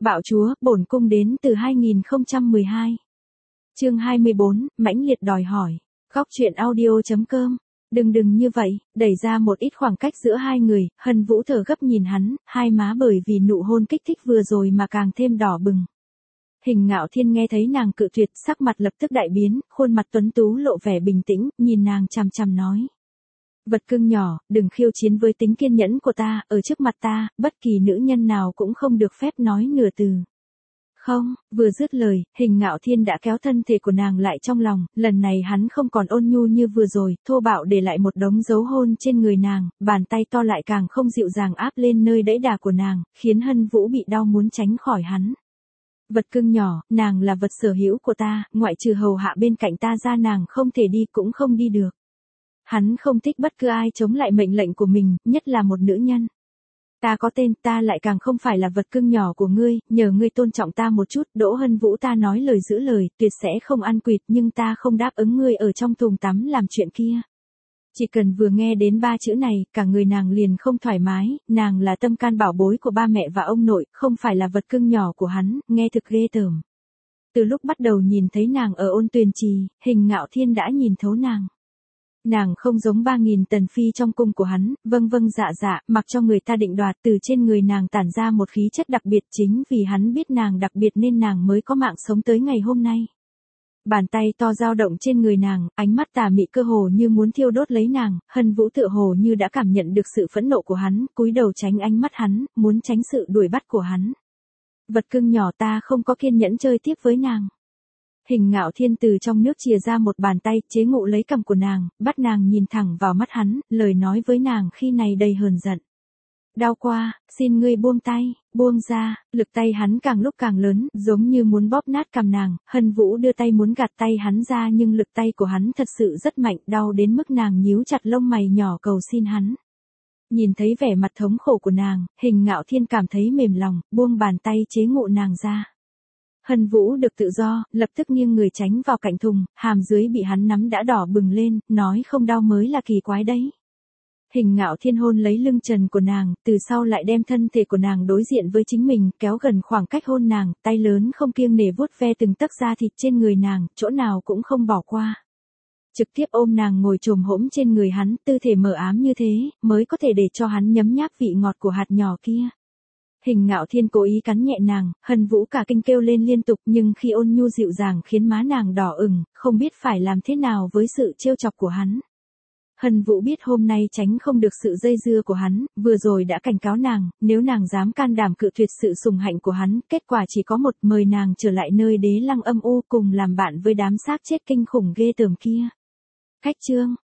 Bạo chúa, bổn cung đến từ 2012. Chương 24, mãnh liệt đòi hỏi. Góc truyện audio.com. Đừng như vậy, đẩy ra một ít khoảng cách giữa hai người, Hân Vũ thở gấp nhìn hắn, hai má bởi vì nụ hôn kích thích vừa rồi mà càng thêm đỏ bừng. Hình Ngạo Thiên nghe thấy nàng cự tuyệt, sắc mặt lập tức đại biến, khuôn mặt tuấn tú lộ vẻ bình tĩnh, nhìn nàng chằm chằm nói. Vật cưng nhỏ, đừng khiêu chiến với tính kiên nhẫn của ta, ở trước mặt ta, bất kỳ nữ nhân nào cũng không được phép nói nửa từ. Không, vừa dứt lời, Hình Ngạo Thiên đã kéo thân thể của nàng lại trong lòng, lần này hắn không còn ôn nhu như vừa rồi, thô bạo để lại một đống dấu hôn trên người nàng, bàn tay to lại càng không dịu dàng áp lên nơi đẫy đà của nàng, khiến Hân Vũ bị đau muốn tránh khỏi hắn. Vật cưng nhỏ, nàng là vật sở hữu của ta, ngoại trừ hầu hạ bên cạnh ta ra nàng không thể đi cũng không đi được. Hắn không thích bất cứ ai chống lại mệnh lệnh của mình, nhất là một nữ nhân. Ta có tên, ta lại càng không phải là vật cưng nhỏ của ngươi, nhờ ngươi tôn trọng ta một chút, Đỗ Hân Vũ ta nói lời giữ lời, tuyệt sẽ không ăn quỵt, nhưng ta không đáp ứng ngươi ở trong thùng tắm làm chuyện kia. Chỉ cần vừa nghe đến ba chữ này, cả người nàng liền không thoải mái, nàng là tâm can bảo bối của ba mẹ và ông nội, không phải là vật cưng nhỏ của hắn, nghe thực ghê tởm. Từ lúc bắt đầu nhìn thấy nàng ở Ôn Tuyền Trì, Hình Ngạo Thiên đã nhìn thấu nàng. Nàng không giống 3.000 tần phi trong cung của hắn, vâng dạ, mặc cho người ta định đoạt, từ trên người nàng tản ra một khí chất đặc biệt, chính vì hắn biết nàng đặc biệt nên nàng mới có mạng sống tới ngày hôm nay. Bàn tay to dao động trên người nàng, ánh mắt tà mị cơ hồ như muốn thiêu đốt lấy nàng, Hân Vũ tựa hồ như đã cảm nhận được sự phẫn nộ của hắn, cúi đầu tránh ánh mắt hắn, muốn tránh sự đuổi bắt của hắn. Vật cưng nhỏ, ta không có kiên nhẫn chơi tiếp với nàng. Hình Ngạo Thiên từ trong nước chìa ra một bàn tay, chế ngụ lấy cằm của nàng, bắt nàng nhìn thẳng vào mắt hắn, lời nói với nàng khi này đầy hờn giận. Đau quá, xin ngươi buông tay, buông ra, lực tay hắn càng lúc càng lớn, giống như muốn bóp nát cằm nàng, Hân Vũ đưa tay muốn gạt tay hắn ra nhưng lực tay của hắn thật sự rất mạnh, đau đến mức nàng nhíu chặt lông mày nhỏ cầu xin hắn. Nhìn thấy vẻ mặt thống khổ của nàng, Hình Ngạo Thiên cảm thấy mềm lòng, buông bàn tay chế ngụ nàng ra. Hân Vũ được tự do, lập tức nghiêng người tránh vào cạnh thùng, hàm dưới bị hắn nắm đã đỏ bừng lên, nói không đau mới là kỳ quái đấy. Hình Ngạo Thiên hôn lấy lưng trần của nàng, từ sau lại đem thân thể của nàng đối diện với chính mình, kéo gần khoảng cách hôn nàng, tay lớn không kiêng nể vuốt ve từng tấc da thịt trên người nàng, chỗ nào cũng không bỏ qua. Trực tiếp ôm nàng ngồi chồm hổm trên người hắn, tư thể mờ ám như thế, mới có thể để cho hắn nhấm nháp vị ngọt của hạt nhỏ kia. Hình Ngạo Thiên cố ý cắn nhẹ nàng, Hân Vũ cả kinh kêu lên liên tục, nhưng khi ôn nhu dịu dàng khiến má nàng đỏ ửng, không biết phải làm thế nào với sự trêu chọc của hắn. Hân Vũ biết hôm nay tránh không được sự dây dưa của hắn, vừa rồi đã cảnh cáo nàng, nếu nàng dám can đảm cự tuyệt sự sủng hạnh của hắn, kết quả chỉ có một, mời nàng trở lại nơi đế lăng âm u cùng làm bạn với đám xác chết kinh khủng ghê tởm kia. Khách chương